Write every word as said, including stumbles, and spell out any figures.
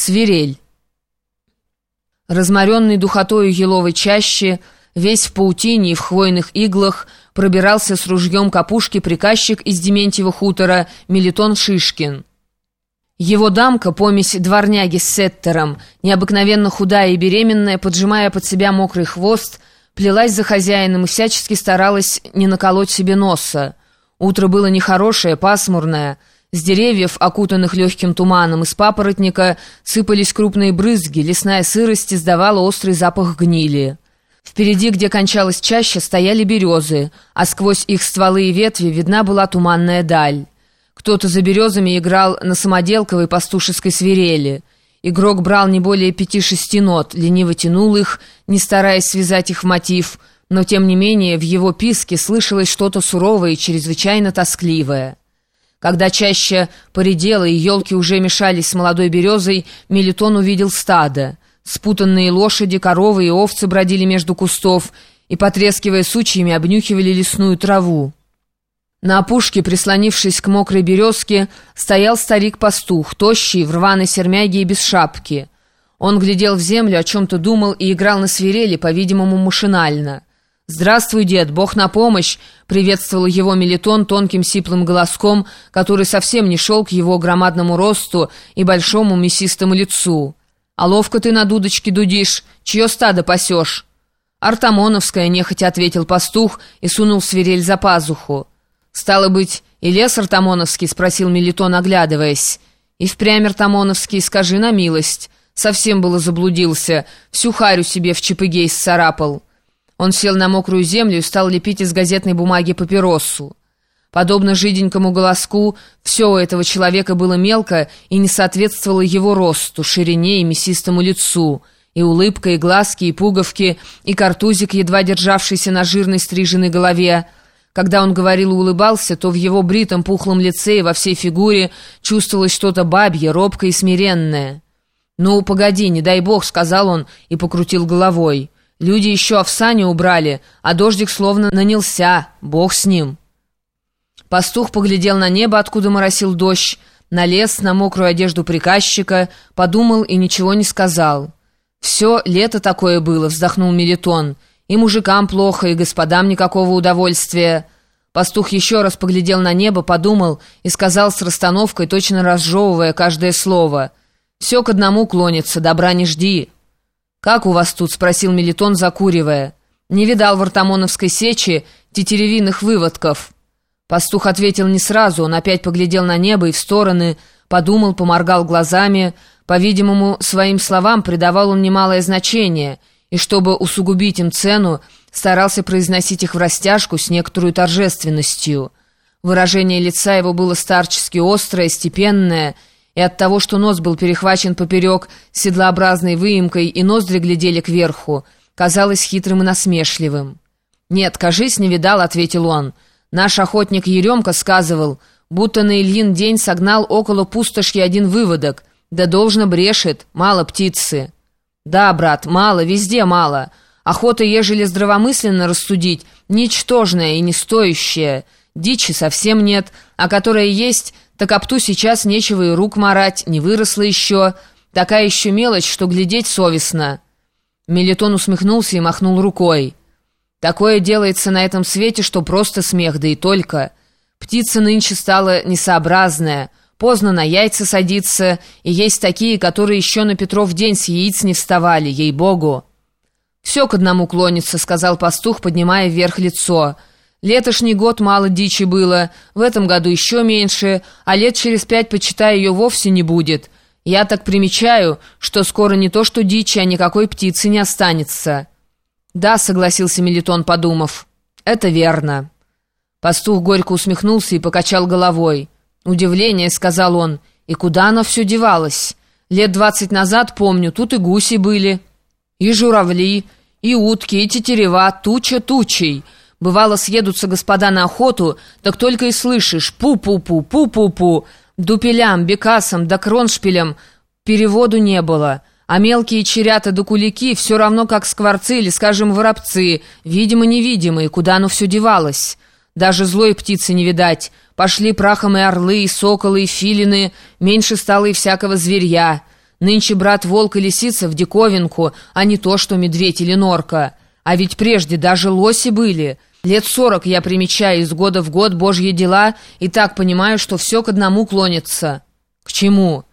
Свирель. Разморенный духотою еловой чащи, весь в паутине и в хвойных иглах, пробирался с ружьем к опушке приказчик из Дементьева хутора Мелитон Шишкин. Его дамка, помесь дворняги с сеттером, необыкновенно худая и беременная, поджимая под себя мокрый хвост, плелась за хозяином и всячески старалась не наколоть себе носа. Утро было нехорошее, пасмурное. С деревьев, окутанных легким туманом, из папоротника сыпались крупные брызги, лесная сырость издавала острый запах гнили. Впереди, где кончалась чаща, стояли березы, а сквозь их стволы и ветви видна была туманная даль. Кто-то за березами играл на самоделковой пастушеской свирели. Игрок брал не более пяти-шести нот, лениво тянул их, не стараясь связать их в мотив, но тем не менее в его писке слышалось что-то суровое и чрезвычайно тоскливое. Когда чаща поредела и елки уже мешались с молодой березой, Мелитон увидел стадо. Спутанные лошади, коровы и овцы бродили между кустов и, потрескивая сучьями, обнюхивали лесную траву. На опушке, прислонившись к мокрой березке, стоял старик-пастух, тощий, в рваной сермяге и без шапки. Он глядел в землю, о чем-то думал и играл на свирели, по-видимому, машинально. «Здравствуй, дед, Бог на помощь!» — приветствовал его Мелитон тонким сиплым голоском, который совсем не шел к его громадному росту и большому мясистому лицу. «А ловко ты на дудочке дудишь, чье стадо пасешь?» «Артамоновское», — нехотя ответил пастух и сунул свирель за пазуху. «Стало быть, и лес Артамоновский?» — спросил Мелитон, оглядываясь. «И впрямь Артамоновский, скажи на милость. Совсем было заблудился, всю харю себе в чепыге исцарапал». Он сел на мокрую землю и стал лепить из газетной бумаги папиросу. Подобно жиденькому голоску, все у этого человека было мелко и не соответствовало его росту, ширине и мясистому лицу, и улыбка, и глазки, и пуговки, и картузик, едва державшийся на жирной стриженной голове. Когда он говорил и улыбался, то в его бритом пухлом лице и во всей фигуре чувствовалось что-то бабье, робкое и смиренное. «Ну, погоди, не дай бог», — сказал он и покрутил головой. «Люди еще овса не убрали, а дождик словно нанялся, бог с ним». Пастух поглядел на небо, откуда моросил дождь, на лес, на мокрую одежду приказчика, подумал и ничего не сказал. «Все лето такое было», — вздохнул Мелитон. «И мужикам плохо, и господам никакого удовольствия». Пастух еще раз поглядел на небо, подумал и сказал с расстановкой, точно разжевывая каждое слово. «Все к одному клонится, добра не жди». «Как у вас тут?» — спросил Мелитон, закуривая. «Не видал в Артамоновской сечи тетеревиных выводков». Пастух ответил не сразу, он опять поглядел на небо и в стороны, подумал, поморгал глазами. По-видимому, своим словам придавал он немалое значение, и, чтобы усугубить им цену, старался произносить их в растяжку с некоторой торжественностью. Выражение лица его было старчески острое, степенное, и от того, что нос был перехвачен поперек седлообразной выемкой и ноздри глядели кверху, казалось хитрым и насмешливым. «Нет, кажись, не видал», — ответил он. «Наш охотник Еремка сказывал, будто на Ильин день согнал около пустошки один выводок, да должно брешет, мало птицы». «Да, брат, мало, везде мало. Охота, ежели здравомысленно рассудить, ничтожная и не стоящая. Дичи совсем нет, а которая есть, так опту сейчас нечего и рук марать, не выросла еще. Такая еще мелочь, что глядеть совестно». Мелитон усмехнулся и махнул рукой. «Такое делается на этом свете, что просто смех, да и только. Птица нынче стала несообразная, поздно на яйца садится, и есть такие, которые еще на Петров день с яиц не вставали, ей-богу». «Все к одному клонится», — сказал пастух, поднимая вверх лицо. «Летошний год мало дичи было, в этом году еще меньше, а лет через пять, почитай, ее вовсе не будет. Я так примечаю, что скоро не то что дичи, а никакой птицы не останется». «Да», — согласился Мелитон, подумав, — «это верно». Пастух горько усмехнулся и покачал головой. «Удивление», — сказал он, — «и куда оно все девалось? Лет двадцать назад, помню, тут и гуси были, и журавли, и утки, и тетерева, туча тучей. Бывало, съедутся господа на охоту, так только и слышишь пу-пу-пу, пу-пу-пу, дупелям, бекасам да кроншпилям переводу не было». А мелкие черята да кулики все равно как скворцы или, скажем, воробцы, видимо-невидимые, куда оно все девалось. Даже злой птицы не видать. Пошли прахом и орлы, и соколы, и филины, меньше стало и всякого зверья. Нынче брат волк и лисица в диковинку, а не то, что медведь или норка. А ведь прежде даже лоси были. Лет сорок я примечаю из года в год божьи дела и так понимаю, что все к одному клонится». «К чему?»